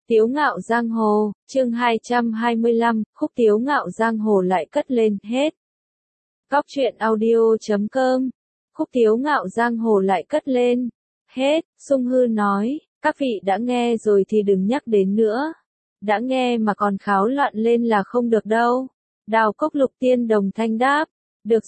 Tiếu ngạo giang hồ, chương 225, khúc tiếu ngạo giang hồ lại cất lên, hết. Góc truyện audio.com, khúc tiếu ngạo giang hồ lại cất lên, hết. Sung Hư nói, các vị đã nghe rồi thì đừng nhắc đến nữa. Đã nghe mà còn kháo loạn lên là không được đâu. Đào Cốc Lục Tiên đồng thanh đáp, được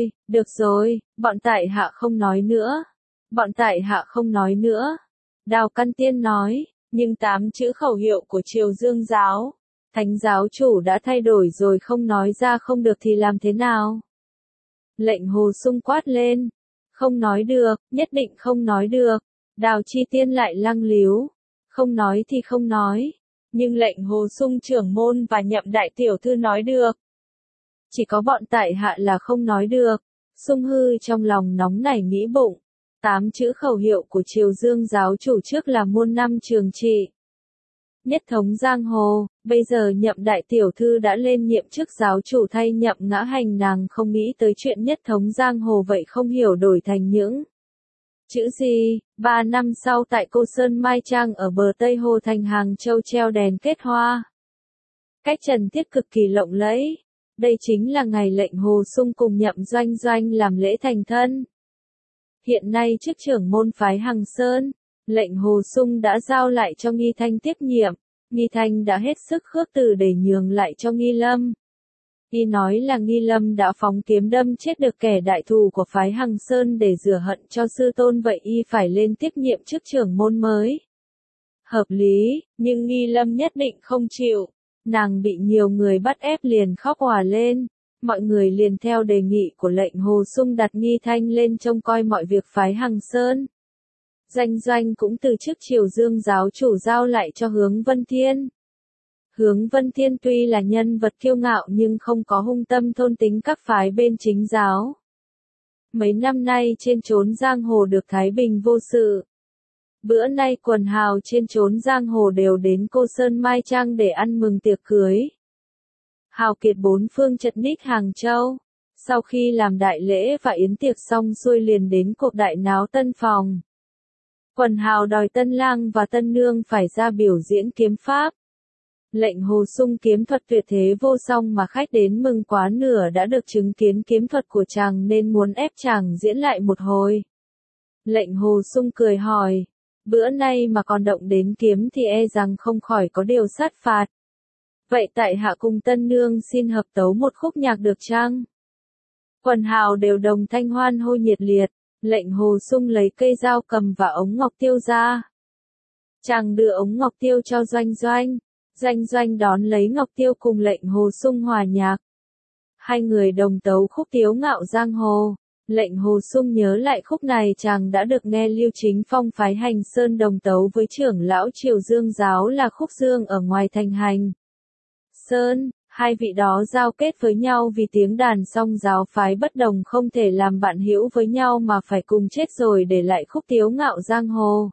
rồi, bọn tại hạ không nói nữa. Bọn tại hạ không nói nữa. Đào Căn Tiên nói, nhưng 8 chữ khẩu hiệu của Triều Dương giáo, Thánh giáo chủ đã thay đổi rồi, không nói ra không được thì làm thế nào? Lệnh Hồ Sung quát lên, không nói được, nhất định không nói được. Đào Chi Tiên lại lăng líu, không nói thì không nói, nhưng lệnh Hồ Sung trưởng môn và Nhậm đại tiểu thư nói được. Chỉ có bọn tại hạ là không nói được. Sung Hư trong lòng nóng nảy nghĩ bụng. 8 chữ khẩu hiệu của Triều Dương giáo chủ trước là muôn năm trường trị, nhất thống giang hồ, bây giờ Nhậm đại tiểu thư đã lên nhiệm chức giáo chủ thay Nhậm Ngã Hành, nàng không nghĩ tới chuyện nhất thống giang hồ, vậy không hiểu đổi thành những chữ gì. 3 năm sau tại Cô Sơn Mai Trang ở bờ Tây Hồ thành Hàng Châu treo đèn kết hoa, cách trần thiết cực kỳ lộng lẫy. Đây chính là ngày lệnh Hồ Sung cùng Nhậm Doanh Doanh làm lễ thành thân. Hiện nay chức trưởng môn phái Hằng Sơn, lệnh Hồ Sung đã giao lại cho Nghi Thanh tiếp nhiệm. Nghi Thanh đã hết sức khước từ để nhường lại cho Nghi Lâm. Y nói là Nghi Lâm đã phóng kiếm đâm chết được kẻ đại thù của phái Hằng Sơn để rửa hận cho sư tôn, vậy y phải lên tiếp nhiệm chức trưởng môn mới. Hợp lý, nhưng Nghi Lâm nhất định không chịu. Nàng bị nhiều người bắt ép liền khóc òa lên. Mọi người liền theo đề nghị của lệnh Hồ Sung đặt Nghi Thanh lên trông coi mọi việc phái Hằng Sơn. Doanh Doanh cũng từ chức Triều Dương giáo chủ giao lại cho Hướng Vân Thiên. Hướng Vân Thiên tuy là nhân vật kiêu ngạo nhưng không có hung tâm thôn tính các phái bên chính giáo. Mấy năm nay trên chốn giang hồ được thái bình vô sự. Bữa nay quần hào trên chốn giang hồ đều đến Cô Sơn Mai Trang để ăn mừng tiệc cưới. Hào kiệt bốn phương chật ních Hàng Châu. Sau khi làm đại lễ và yến tiệc xong xuôi liền đến cuộc đại náo tân phòng. Quần hào đòi tân lang và tân nương phải ra biểu diễn kiếm pháp. Lệnh Hồ Sung kiếm thuật tuyệt thế vô song mà khách đến mừng quá nửa đã được chứng kiến kiếm thuật của chàng nên muốn ép chàng diễn lại một hồi. Lệnh Hồ Sung cười hỏi, bữa nay mà còn động đến kiếm thì e rằng không khỏi có điều sát phạt. Vậy tại hạ cùng tân nương xin hợp tấu một khúc nhạc được chăng? Quần hào đều đồng thanh hoan hô nhiệt liệt. Lệnh Hồ Sung lấy cây dao cầm và ống ngọc tiêu ra. Chàng đưa ống ngọc tiêu cho Doanh Doanh. Doanh Doanh đón lấy ngọc tiêu cùng lệnh Hồ Sung hòa nhạc. Hai người đồng tấu khúc tiếu ngạo giang hồ. Lệnh Hồ Sung nhớ lại khúc này chàng đã được nghe Lưu Chính Phong phái Hành Sơn đồng tấu với trưởng lão Triều Dương giáo là khúc dương ở ngoài thành Hành Sơn. Hai vị đó giao kết với nhau vì tiếng đàn, song giáo phái bất đồng không thể làm bạn hữu với nhau mà phải cùng chết rồi để lại khúc tiếu ngạo giang hồ.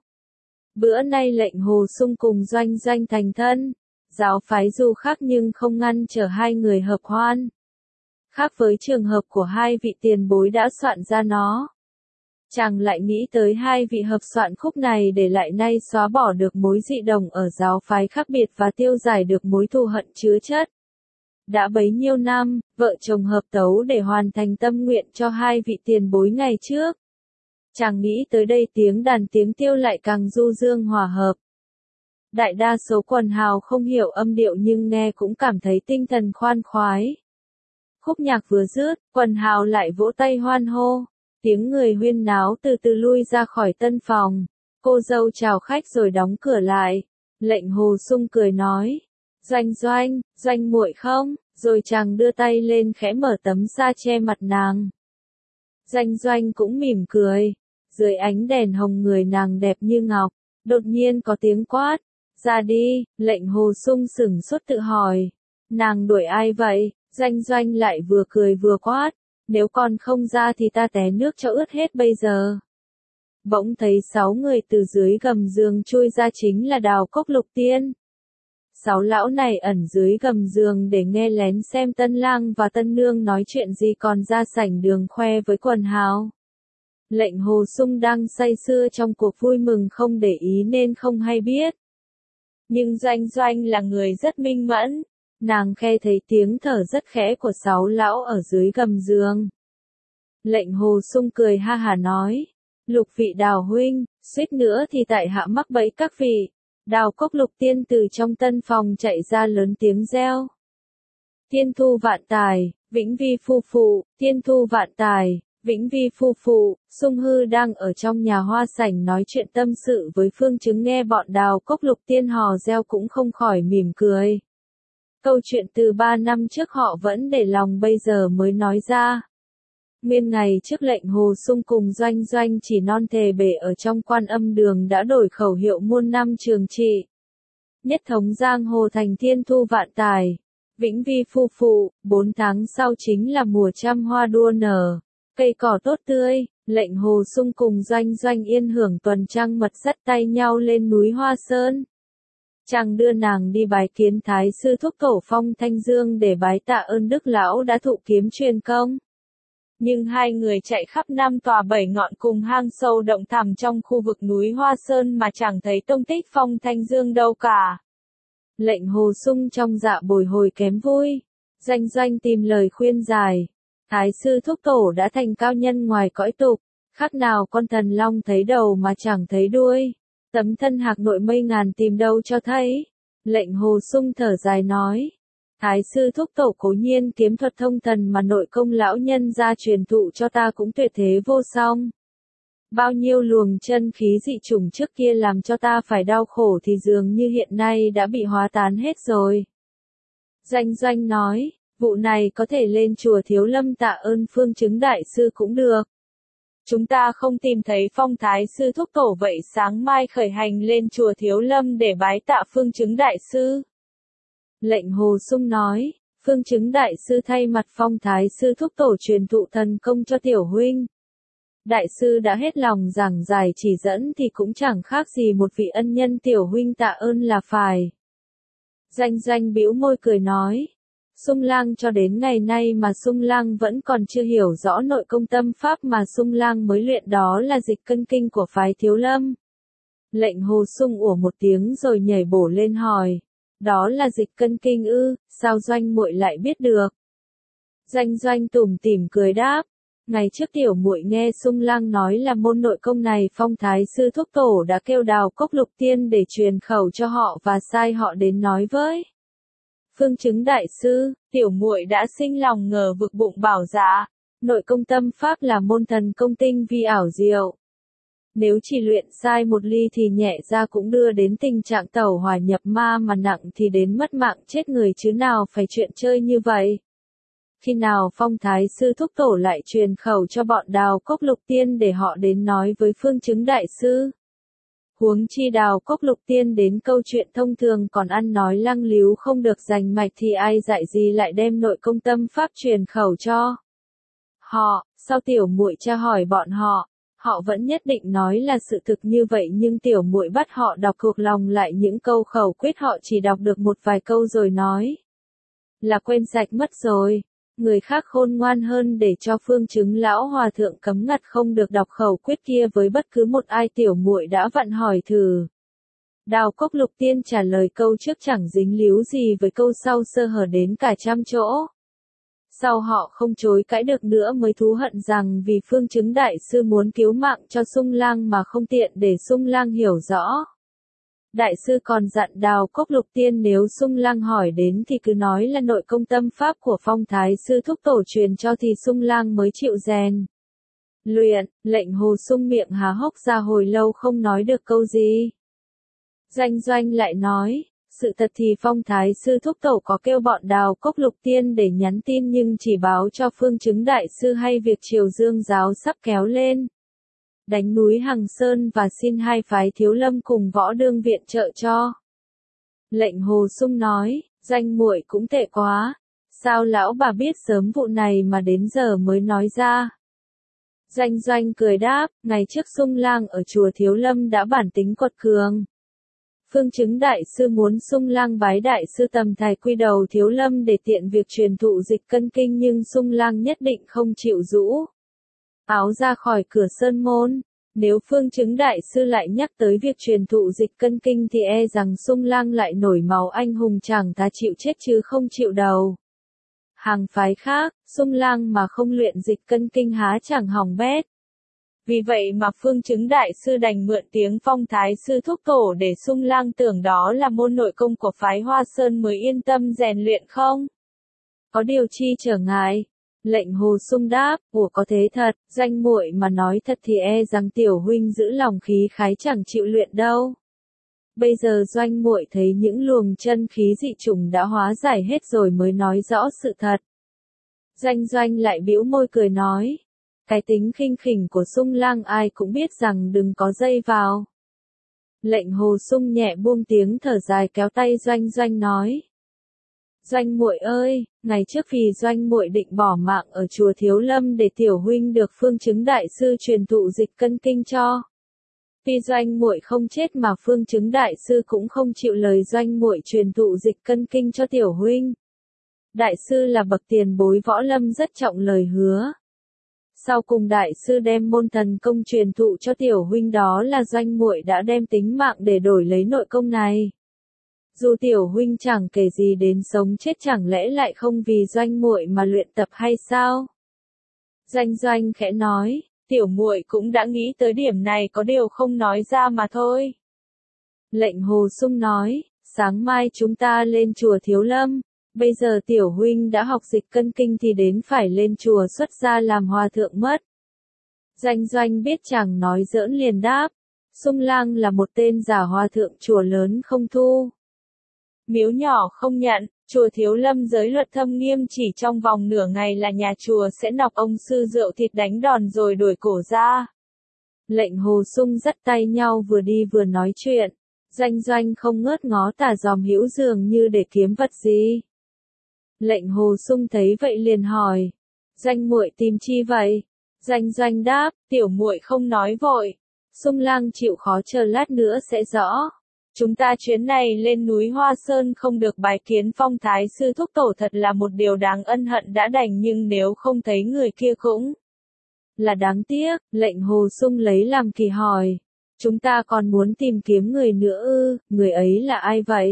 Bữa nay lệnh Hồ Sung cùng Doanh Doanh thành thân. Giáo phái dù khác nhưng không ngăn trở hai người hợp hoan. Khác với trường hợp của hai vị tiền bối đã soạn ra nó. Chàng lại nghĩ tới hai vị hợp soạn khúc này để lại nay xóa bỏ được mối dị đồng ở giáo phái khác biệt và tiêu giải được mối thù hận chứa chất. Đã bấy nhiêu năm, vợ chồng hợp tấu để hoàn thành tâm nguyện cho hai vị tiền bối ngày trước. Chàng nghĩ tới đây tiếng đàn tiếng tiêu lại càng du dương hòa hợp. Đại đa số quần hào không hiểu âm điệu nhưng nghe cũng cảm thấy tinh thần khoan khoái. Khúc nhạc vừa dứt, quần hào lại vỗ tay hoan hô. Tiếng người huyên náo từ từ lui ra khỏi tân phòng. Cô dâu chào khách rồi đóng cửa lại. Lệnh Hồ Sung cười nói, Doanh Doanh, Doanh muội không? Rồi chàng đưa tay lên khẽ mở tấm sa che mặt nàng. Doanh Doanh cũng mỉm cười. Dưới ánh đèn hồng người nàng đẹp như ngọc. Đột nhiên có tiếng quát, ra đi. Lệnh Hồ Sung sửng sốt tự hỏi, nàng đuổi ai vậy? Doanh Doanh lại vừa cười vừa quát, nếu con không ra thì ta té nước cho ướt hết bây giờ. Bỗng thấy 6 người từ dưới gầm giường chui ra, chính là Đào Cốc Lục Tiên. 6 lão này ẩn dưới gầm giường để nghe lén xem tân lang và tân nương nói chuyện gì còn ra sảnh đường khoe với quần hào. Lệnh Hồ Sung đang say sưa trong cuộc vui mừng không để ý nên không hay biết. Nhưng Doanh Doanh là người rất minh mẫn. Nàng nghe thấy tiếng thở rất khẽ của Sáu lão ở dưới gầm giường. Lệnh Hồ Sung cười ha hả nói. Lục vị Đào huynh, suýt nữa thì tại hạ mắc bẫy các vị. Đào Cốc Lục Tiên từ trong tân phòng chạy ra lớn tiếng reo. Tiên thu vạn tài, vĩnh vi phu phụ, tiên thu vạn tài, vĩnh vi phu phụ. Sung Hư đang ở trong nhà hoa sảnh nói chuyện tâm sự với Phương Chứng, nghe bọn Đào Cốc Lục Tiên hò reo cũng không khỏi mỉm cười. Câu chuyện từ 3 năm trước họ vẫn để lòng bây giờ mới nói ra. Nguyên ngày trước Lệnh Hồ Sung cùng Doanh Doanh chỉ non thề bể ở trong Quan Âm Đường đã đổi khẩu hiệu muôn năm trường trị. Nhất thống giang hồ thành thiên thu vạn tài, vĩnh vi phu phụ. 4 tháng sau chính là mùa trăm hoa đua nở, cây cỏ tốt tươi. Lệnh Hồ Sung cùng Doanh Doanh yên hưởng tuần trăng mật dắt tay nhau lên núi Hoa Sơn. Chàng đưa nàng đi bái kiến Thái sư thúc tổ Phong Thanh Dương để bái tạ ơn Đức Lão đã thụ kiếm truyền công. Nhưng hai người chạy khắp 5 tòa 7 ngọn cùng hang sâu động thẳm trong khu vực núi Hoa Sơn mà chẳng thấy tông tích Phong Thanh Dương đâu cả. Lệnh Hồ Sung trong dạ bồi hồi kém vui. Doanh Doanh tìm lời khuyên giải. Thái sư thúc tổ đã thành cao nhân ngoài cõi tục, khác nào con thần long thấy đầu mà chẳng thấy đuôi. Tấm thân hạc nội mây ngàn tìm đâu cho thấy. Lệnh Hồ Sung thở dài nói. Thái sư thúc tổ cố nhiên kiếm thuật thông thần mà nội công lão nhân ra truyền thụ cho ta cũng tuyệt thế vô song. Bao nhiêu luồng chân khí dị chủng trước kia làm cho ta phải đau khổ thì dường như hiện nay đã bị hóa tán hết rồi. Doanh Doanh nói, vụ này có thể lên chùa Thiếu Lâm tạ ơn Phương Chứng đại sư cũng được. Chúng ta không tìm thấy Phong Thái sư thúc tổ vậy sáng mai khởi hành lên chùa Thiếu Lâm để bái tạ Phương Chứng đại sư. Lệnh Hồ Sung nói, Phương Chứng đại sư thay mặt Phong Thái sư thúc tổ truyền thụ thần công cho tiểu huynh. Đại sư đã hết lòng giảng giải chỉ dẫn thì cũng chẳng khác gì một vị ân nhân, tiểu huynh tạ ơn là phải. Doanh Doanh bĩu môi cười nói. Sung Lang cho đến ngày nay mà Sung Lang vẫn còn chưa hiểu rõ nội công tâm pháp mà Sung Lang mới luyện, đó là dịch cân kinh của phái Thiếu Lâm. Lệnh Hồ Sung ủa một tiếng rồi nhảy bổ lên hỏi. Đó là dịch cân kinh ư, sao Doanh muội lại biết được? Doanh Doanh tủm tỉm cười đáp. Ngày trước tiểu muội nghe Sung Lang nói là môn nội công này Phong Thái sư thúc tổ đã kêu Đào Cốc Lục Tiên để truyền khẩu cho họ và sai họ đến nói với Phương Chứng đại sư. Tiểu muội đã sinh lòng ngờ vực bụng bảo dạ, nội công tâm pháp là môn thần công tinh vi ảo diệu. Nếu chỉ luyện sai một ly thì nhẹ ra cũng đưa đến tình trạng tẩu hỏa nhập ma, mà nặng thì đến mất mạng chết người, chứ nào phải chuyện chơi như vậy. Khi nào Phong Thái sư thúc tổ lại truyền khẩu cho bọn Đào Cốc Lục Tiên để họ đến nói với Phương Chứng đại sư? Huống chi Đào Cốc Lục Tiên đến câu chuyện thông thường còn ăn nói lăng líu không được rành mạch thì ai dạy gì lại đem nội công tâm pháp truyền khẩu cho họ. Sau tiểu muội tra hỏi bọn họ, họ vẫn nhất định nói là sự thực như vậy, nhưng tiểu muội bắt họ đọc thuộc lòng lại những câu khẩu quyết, họ chỉ đọc được một vài câu rồi nói là quên sạch mất rồi. Người khác khôn ngoan hơn để cho Phương Chứng lão hòa thượng cấm ngặt không được đọc khẩu quyết kia với bất cứ một ai, tiểu muội đã vặn hỏi thử. Đào Cốc Lục Tiên trả lời câu trước chẳng dính líu gì với câu sau, sơ hở đến cả trăm chỗ. Sau họ không chối cãi được nữa mới thú hận rằng vì Phương Chứng đại sư muốn cứu mạng cho Sung Lang mà không tiện để Sung Lang hiểu rõ. Đại sư còn dặn Đào Cốc Lục Tiên nếu Sung Lang hỏi đến thì cứ nói là nội công tâm pháp của Phong Thái sư thúc tổ truyền cho thì Sung Lang mới chịu rèn luyện. Lệnh Hồ Sung miệng há hốc ra hồi lâu không nói được câu gì. Doanh Doanh lại nói, sự thật thì Phong Thái sư thúc tổ có kêu bọn Đào Cốc Lục Tiên để nhắn tin, nhưng chỉ báo cho Phương Chứng đại sư hay việc Triều Dương giáo sắp kéo lên đánh núi Hằng Sơn và xin hai phái Thiếu Lâm cùng Võ Đương viện trợ cho. Lệnh Hồ Sung nói, Doanh muội cũng tệ quá, sao lão bà biết sớm vụ này mà đến giờ mới nói ra? Doanh Doanh cười đáp, ngày trước Sung Lang ở chùa Thiếu Lâm đã bản tính quật cường. Phương Chứng đại sư muốn Sung Lang bái đại sư tầm thài quy đầu Thiếu Lâm để tiện việc truyền thụ dịch cân kinh, nhưng Sung Lang nhất định không chịu rũ áo ra khỏi cửa sơn môn. Nếu Phương Chứng đại sư lại nhắc tới việc truyền thụ dịch cân kinh thì e rằng Xung Lang lại nổi máu anh hùng chẳng thà chịu chết chứ không chịu đầu. Hàng phái khác, Xung Lang mà không luyện dịch cân kinh há chẳng hỏng bét. Vì vậy mà Phương Chứng đại sư đành mượn tiếng Phong Thái sư thúc tổ để Xung Lang tưởng đó là môn nội công của phái Hoa Sơn mới yên tâm rèn luyện không? Có điều chi trở ngại? Lệnh Hồ Xung đáp, ủa có thế thật, Doanh muội mà nói thật thì e rằng tiểu huynh giữ lòng khí khái chẳng chịu luyện đâu. Bây giờ Doanh muội thấy những luồng chân khí dị chủng đã hóa giải hết rồi mới nói rõ sự thật. Doanh lại bĩu môi cười nói, cái tính khinh khỉnh của Xung Lang ai cũng biết rằng đừng có dây vào. Lệnh Hồ Xung nhẹ buông tiếng thở dài kéo tay Doanh nói. Doanh muội ơi, ngày trước vì Doanh muội định bỏ mạng ở chùa Thiếu Lâm để tiểu huynh được Phương Chứng đại sư truyền thụ dịch cân kinh cho. Tuy Doanh muội không chết mà Phương Chứng đại sư cũng không chịu lời Doanh muội truyền thụ dịch cân kinh cho tiểu huynh. Đại sư là bậc tiền bối võ lâm rất trọng lời hứa. Sau cùng đại sư đem môn thần công truyền thụ cho tiểu huynh đó là Doanh muội đã đem tính mạng để đổi lấy nội công này. Dù tiểu huynh chẳng kể gì đến sống chết chẳng lẽ lại không vì Doanh muội mà luyện tập hay sao? Doanh khẽ nói, tiểu muội cũng đã nghĩ tới điểm này có điều không nói ra mà thôi. Lệnh Hồ Xung nói, sáng mai chúng ta lên chùa Thiếu Lâm, bây giờ tiểu huynh đã học dịch cân kinh thì đến phải lên chùa xuất gia làm hòa thượng mất. Doanh biết chàng nói giỡn liền đáp, Xung Lang là một tên giả hòa thượng chùa lớn không thu. Miếu nhỏ không nhận, chùa Thiếu Lâm giới luật thâm nghiêm chỉ trong vòng nửa ngày là nhà chùa sẽ nọc ông sư rượu thịt đánh đòn rồi đuổi cổ ra. Lệnh Hồ Xung dắt tay nhau vừa đi vừa nói chuyện, Doanh không ngớt ngó tà dòm hữu dường như để kiếm vật gì. Lệnh Hồ Xung thấy vậy liền hỏi, Doanh muội tìm chi vậy? Doanh đáp, tiểu muội không nói vội. Xung Lang chịu khó chờ lát nữa sẽ rõ. Chúng ta chuyến này lên núi Hoa Sơn không được bái kiến Phong Thái sư thúc tổ thật là một điều đáng ân hận đã đành, nhưng nếu không thấy người kia cũng là đáng tiếc. Lệnh Hồ Xung lấy làm kỳ hỏi, chúng ta còn muốn tìm kiếm người nữa ư, người ấy là ai vậy?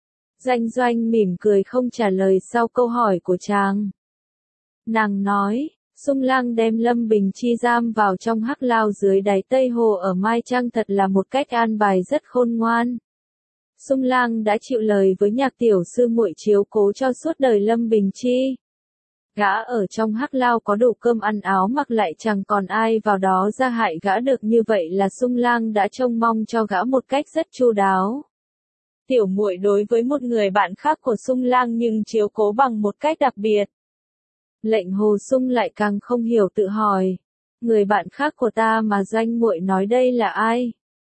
Doanh mỉm cười không trả lời sau câu hỏi của chàng. Nàng nói, Xung Lang đem Lâm Bình Chi giam vào trong hắc lao dưới đáy Tây Hồ ở Mai Trang thật là một cách an bài rất khôn ngoan. Xung Lang đã chịu lời với Nhạc tiểu sư muội chiếu cố cho suốt đời Lâm Bình Chi. Gã ở trong hắc lao có đủ cơm ăn áo mặc lại chẳng còn ai vào đó ra hại gã được, như vậy là Xung Lang đã trông mong cho gã một cách rất chu đáo. Tiểu muội đối với một người bạn khác của Xung Lang nhưng chiếu cố bằng một cách đặc biệt. Lệnh Hồ Xung lại càng không hiểu tự hỏi, người bạn khác của ta mà Doanh muội nói đây là ai?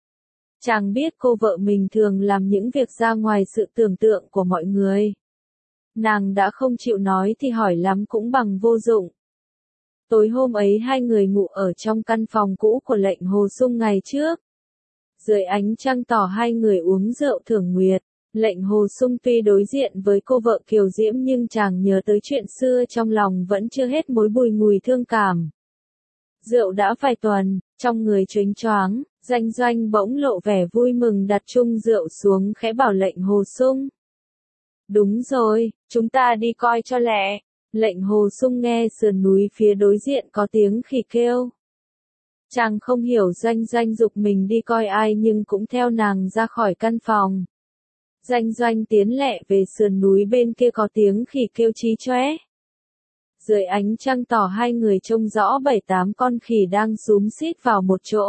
Chàng biết cô vợ mình thường làm những việc ra ngoài sự tưởng tượng của mọi người. Nàng đã không chịu nói thì hỏi lắm cũng bằng vô dụng. Tối hôm ấy hai người ngủ ở trong căn phòng cũ của Lệnh Hồ Xung ngày trước. Dưới ánh trăng tỏ hai người uống rượu thưởng nguyệt. Lệnh Hồ Xung tuy đối diện với cô vợ kiều diễm nhưng chàng nhớ tới chuyện xưa trong lòng vẫn chưa hết mối bùi ngùi thương cảm. Rượu đã vài tuần, trong người chênh choáng, Doanh bỗng lộ vẻ vui mừng đặt chung rượu xuống khẽ bảo Lệnh Hồ Xung. Đúng rồi, chúng ta đi coi cho lẹ. Lệnh Hồ Xung nghe sườn núi phía đối diện có tiếng khỉ kêu. Chàng không hiểu Doanh giục mình đi coi ai nhưng cũng theo nàng ra khỏi căn phòng. Doanh tiến lẹ về sườn núi bên kia có tiếng khỉ kêu chí chóe. Dưới ánh trăng tỏ hai người trông rõ 7-8 con khỉ đang xúm xít vào một chỗ.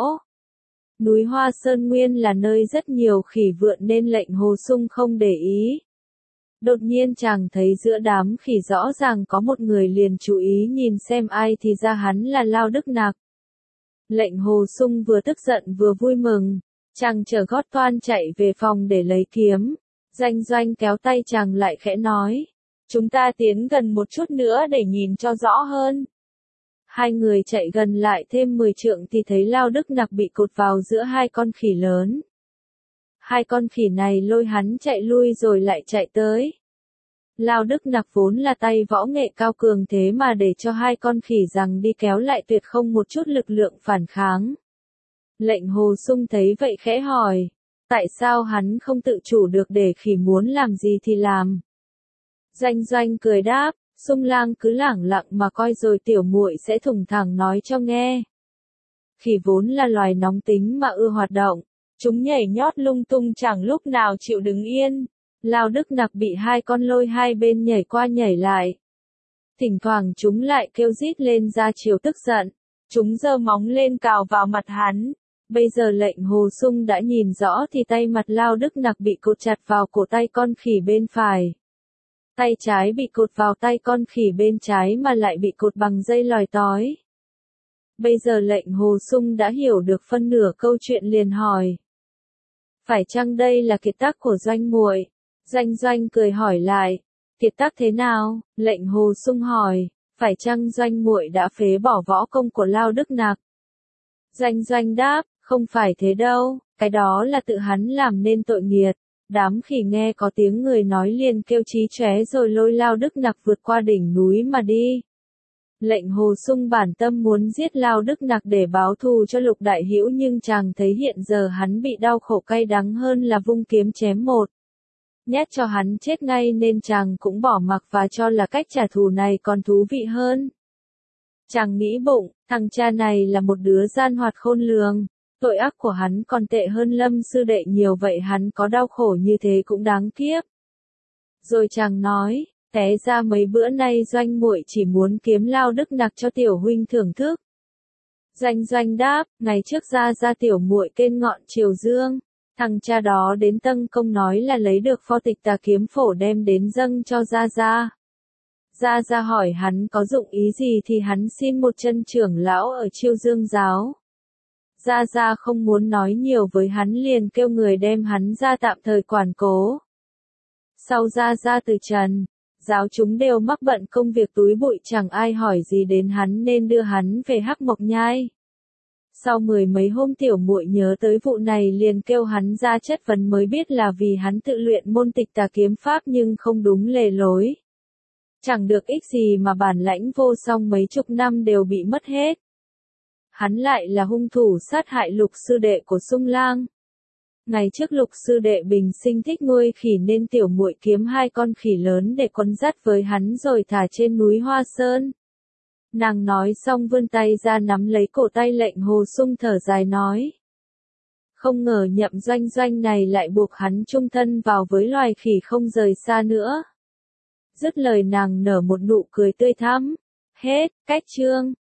Núi Hoa Sơn nguyên là nơi rất nhiều khỉ vượn nên Lệnh Hồ Xung không để ý. Đột nhiên chàng thấy giữa đám khỉ rõ ràng có một người liền chú ý nhìn xem ai thì ra hắn là Lao Đức Nặc. Lệnh Hồ Xung vừa tức giận vừa vui mừng, chàng trở gót toan chạy về phòng để lấy kiếm. Doanh kéo tay chàng lại khẽ nói, chúng ta tiến gần một chút nữa để nhìn cho rõ hơn. Hai người chạy gần lại thêm 10 trượng thì thấy Lao Đức Nặc bị cột vào giữa hai con khỉ lớn. Hai con khỉ này lôi hắn chạy lui rồi lại chạy tới. Lao Đức Nặc vốn là tay võ nghệ cao cường thế mà để cho hai con khỉ giằng đi kéo lại tuyệt không một chút lực lượng phản kháng. Lệnh Hồ Sung thấy vậy khẽ hỏi, tại sao hắn không tự chủ được để khỉ muốn làm gì thì làm. Doanh Doanh cười đáp, Sung Lang cứ lẳng lặng mà coi rồi tiểu muội sẽ thủng thẳng nói cho nghe. Khỉ vốn là loài nóng tính mà ưa hoạt động, chúng nhảy nhót lung tung chẳng lúc nào chịu đứng yên. Lao Đức Nặc bị hai con lôi hai bên nhảy qua nhảy lại. Thỉnh thoảng chúng lại kêu rít lên ra chiều tức giận. Chúng giơ móng lên cào vào mặt hắn. Bây giờ Lệnh Hồ Sung đã nhìn rõ thì tay mặt Lao Đức Nặc bị cột chặt vào cổ tay con khỉ bên phải. Tay trái bị cột vào tay con khỉ bên trái mà lại bị cột bằng dây lòi tói. Bây giờ Lệnh Hồ Sung đã hiểu được phân nửa câu chuyện liền hỏi. Phải chăng đây là kiệt tác của Doanh muội? Doanh Doanh cười hỏi lại. Kiệt tác thế nào? Lệnh Hồ Sung hỏi. Phải chăng Doanh muội đã phế bỏ võ công của Lao Đức Nặc? Doanh Doanh đáp, không phải thế đâu, cái đó là tự hắn làm nên tội nghiệt. Đám khỉ nghe có tiếng người nói liền kêu chí chóe rồi lôi Lao Đức Nặc vượt qua đỉnh núi mà đi. Lệnh Hồ Sung bản tâm muốn giết Lao Đức Nặc để báo thù cho Lục Đại Hữu nhưng chàng thấy hiện giờ hắn bị đau khổ cay đắng hơn là vung kiếm chém một nhát cho hắn chết ngay nên chàng cũng bỏ mặc và cho là cách trả thù này còn thú vị hơn. Chàng nghĩ bụng, thằng cha này là một đứa gian hoạt khôn lường, tội ác của hắn còn tệ hơn Lâm sư đệ nhiều vậy hắn có đau khổ như thế cũng đáng kiếp. Rồi chàng nói, té ra mấy bữa nay Doanh muội chỉ muốn kiếm Lao Đức Nặc cho tiểu huynh thưởng thức. Doanh Doanh đáp, ngày trước ra tiểu muội kên ngọn Triều Dương, thằng cha đó đến Tân Công nói là lấy được pho tịch Tà Kiếm Phổ đem đến dâng cho Gia. Gia hỏi hắn có dụng ý gì thì hắn xin một chân trưởng lão ở Chiêu Dương giáo. Gia không muốn nói nhiều với hắn liền kêu người đem hắn ra tạm thời quản cố. Sau Gia từ trần, giáo chúng đều mắc bận công việc túi bụi chẳng ai hỏi gì đến hắn nên đưa hắn về Hắc Mộc Nhai. Sau 10 mấy hôm tiểu muội nhớ tới vụ này liền kêu hắn ra chất vấn mới biết là vì hắn tự luyện môn tịch Tà Kiếm Pháp nhưng không đúng lề lối. Chẳng được ích gì mà bản lãnh vô song mấy chục năm đều bị mất hết. Hắn lại là hung thủ sát hại Lục sư đệ của Sung Lang. Ngày trước Lục sư đệ bình sinh thích nuôi khỉ nên tiểu muội kiếm hai con khỉ lớn để quấn dắt với hắn rồi thả trên núi Hoa Sơn. Nàng nói xong vươn tay ra nắm lấy cổ tay Lệnh Hồ Sung thở dài nói. Không ngờ Nhậm Doanh Doanh này lại buộc hắn chung thân vào với loài khỉ không rời xa nữa. Dứt lời nàng nở một nụ cười tươi thắm. Hết, cách chương.